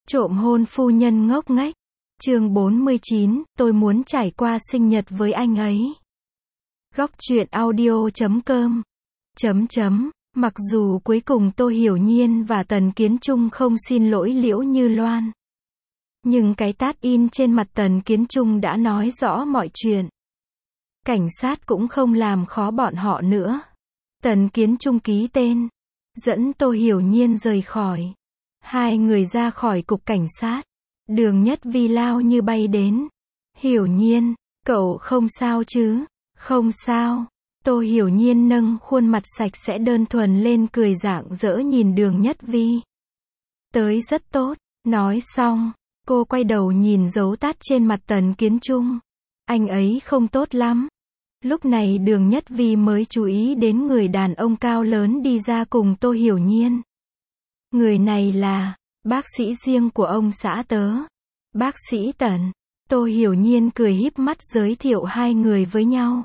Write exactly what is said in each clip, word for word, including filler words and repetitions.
Trộm hôn phu nhân ngốc nghếch. Chương bốn mươi chín, tôi muốn trải qua sinh nhật với anh ấy. Góc truyện audio chấm com chấm chấm Mặc dù cuối cùng Tô Hiểu Nhiên và Tần Kiến Trung không xin lỗi Liễu Như Loan, nhưng cái tát in trên mặt Tần Kiến Trung đã nói rõ mọi chuyện. Cảnh sát cũng không làm khó bọn họ nữa. Tần Kiến Trung ký tên, dẫn Tô Hiểu Nhiên rời khỏi. Hai người ra khỏi cục cảnh sát. Đường Nhất Vi lao như bay đến. Hiểu Nhiên, cậu không sao chứ? Không sao. Tô Hiểu Nhiên nâng khuôn mặt sạch sẽ đơn thuần lên cười rạng rỡ nhìn Đường Nhất Vi. Tới rất tốt. Nói xong, cô quay đầu nhìn dấu tát trên mặt Tần Kiến Trung. Anh ấy không tốt lắm. Lúc này Đường Nhất Vi mới chú ý đến người đàn ông cao lớn đi ra cùng Tô Hiểu Nhiên. Người này là bác sĩ riêng của ông xã tớ. Bác sĩ Tần. Tô Hiểu Nhiên cười híp mắt giới thiệu hai người với nhau.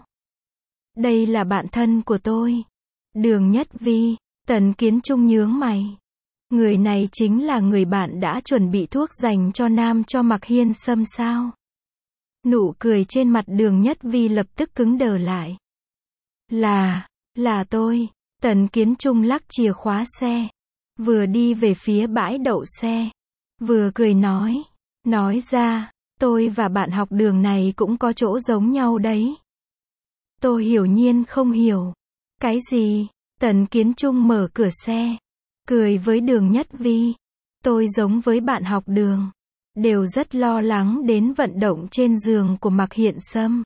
Đây là bạn thân của tôi. Đường Nhất Vi. Tần Kiến Trung nhướng mày. Người này chính là người bạn đã chuẩn bị thuốc dành cho nam cho Mạc Hiên Sâm sao? Nụ cười trên mặt Đường Nhất Vi lập tức cứng đờ lại. Là, là tôi. Tần Kiến Trung lắc chìa khóa xe. Vừa đi về phía bãi đậu xe. Vừa cười nói. Nói ra, tôi và bạn học Đường này cũng có chỗ giống nhau đấy. Tô Hiểu Nhiên không hiểu. Cái gì? Tần Kiến Trung mở cửa xe. Cười với Đường Nhất Vi. Tôi giống với bạn học Đường. Đều rất lo lắng đến vận động trên giường của Mạc Hiên Sâm.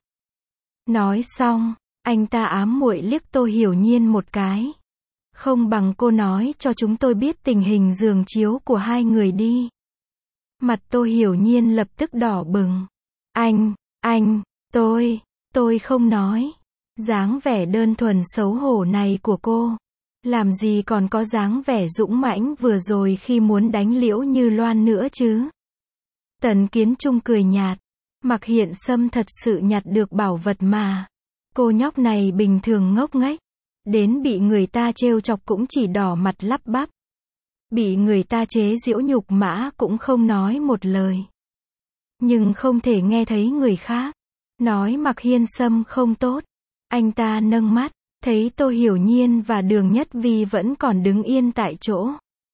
Nói xong, anh ta ám muội liếc Tô Hiểu Nhiên một cái. Không bằng cô nói cho chúng tôi biết tình hình giường chiếu của hai người đi. Mặt Tô Hiểu Nhiên lập tức đỏ bừng. Anh, anh, tôi, tôi không nói. Dáng vẻ đơn thuần xấu hổ này của cô. Làm gì còn có dáng vẻ dũng mãnh vừa rồi khi muốn đánh Liễu Như Loan nữa chứ. Tần Kiến Trung cười nhạt. Mạc Hiên Sâm thật sự nhặt được bảo vật mà. Cô nhóc này bình thường ngốc nghếch. Đến bị người ta trêu chọc cũng chỉ đỏ mặt lắp bắp. Bị người ta chế giễu nhục mã cũng không nói một lời. Nhưng không thể nghe thấy người khác nói Mạc Hiên Sâm không tốt. Anh ta nâng mắt, thấy Tô Hiểu Nhiên và Đường Nhất Vi vẫn còn đứng yên tại chỗ.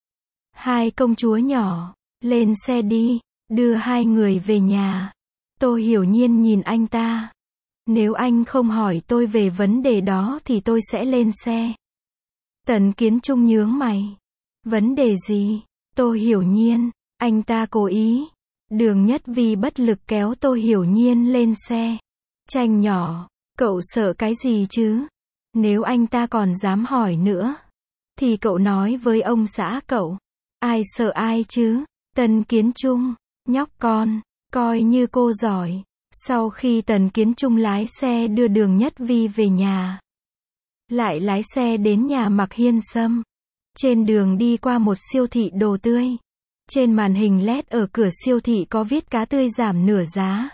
Hai công chúa nhỏ, lên xe đi, đưa hai người về nhà. Tô Hiểu Nhiên nhìn anh ta. Nếu anh không hỏi tôi về vấn đề đó thì tôi sẽ lên xe. Tần Kiến Trung nhướng mày. Vấn đề gì? Tô Hiểu Nhiên, anh ta cố ý. Đường Nhất Vi bất lực kéo Tô Hiểu Nhiên lên xe. Tranh nhỏ, cậu sợ cái gì chứ? Nếu anh ta còn dám hỏi nữa, thì cậu nói với ông xã cậu. Ai sợ ai chứ? Tần Kiến Trung, nhóc con, coi như cô giỏi. Sau khi Tần Kiến Trung lái xe đưa Đường Nhất Vi về nhà, lại lái xe đến nhà Mạc Hiên Sâm. Trên đường đi qua một siêu thị đồ tươi. Trên màn hình led ở cửa siêu thị có viết cá tươi giảm nửa giá.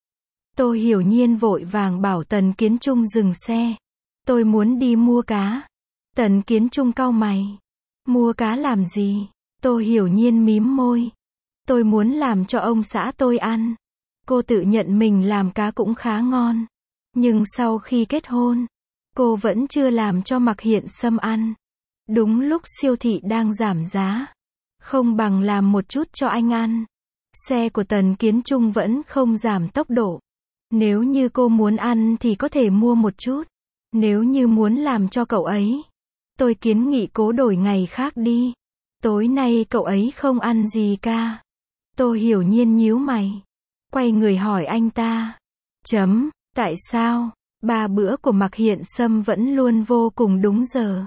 Tô Hiểu Nhiên vội vàng bảo Tần Kiến Trung dừng xe. Tôi muốn đi mua cá. Tần Kiến Trung cau mày. Mua cá làm gì? Tô Hiểu Nhiên mím môi. Tôi muốn làm cho ông xã tôi ăn. Cô tự nhận mình làm cá cũng khá ngon. Nhưng sau khi kết hôn, cô vẫn chưa làm cho Mạc Hiên Sâm ăn. Đúng lúc siêu thị đang giảm giá. Không bằng làm một chút cho anh ăn. Xe của Tần Kiến Trung vẫn không giảm tốc độ. Nếu như cô muốn ăn thì có thể mua một chút. Nếu như muốn làm cho cậu ấy, tôi kiến nghị cố đổi ngày khác đi. Tối nay cậu ấy không ăn gì cả. Tô Hiểu Nhiên nhíu mày. Quay người hỏi anh ta. Chấm, tại sao? Ba bữa của Mạc Hiên Sâm vẫn luôn vô cùng đúng giờ.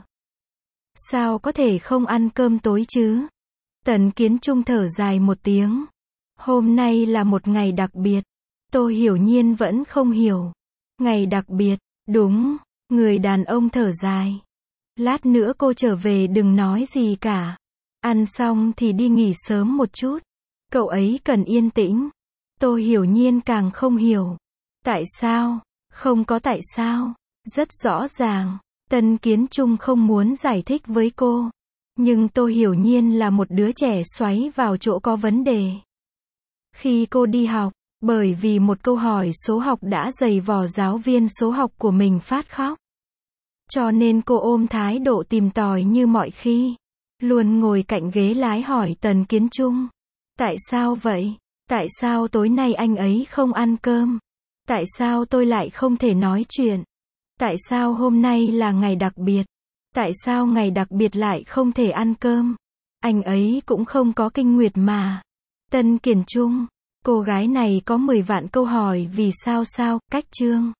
Sao có thể không ăn cơm tối chứ? Tần Kiến Trung thở dài một tiếng. Hôm nay là một ngày đặc biệt. Tô Hiểu Nhiên vẫn không hiểu. Ngày đặc biệt, đúng. Người đàn ông thở dài. Lát nữa cô trở về đừng nói gì cả. Ăn xong thì đi nghỉ sớm một chút. Cậu ấy cần yên tĩnh. Tô Hiểu Nhiên càng không hiểu. Tại sao? Không có tại sao. Rất rõ ràng. Tần Kiến Trung không muốn giải thích với cô. Nhưng Tô Hiểu Nhiên là một đứa trẻ xoáy vào chỗ có vấn đề. Khi cô đi học, bởi vì một câu hỏi số học đã giày vò giáo viên số học của mình phát khóc. Cho nên cô ôm thái độ tìm tòi như mọi khi. Luôn ngồi cạnh ghế lái hỏi Tần Kiến Trung. Tại sao vậy? Tại sao tối nay anh ấy không ăn cơm? Tại sao tôi lại không thể nói chuyện? Tại sao hôm nay là ngày đặc biệt? Tại sao ngày đặc biệt lại không thể ăn cơm? Anh ấy cũng không có kinh nguyệt mà. Tân Kiền Trung, cô gái này có mười vạn câu hỏi vì sao sao, cách chương.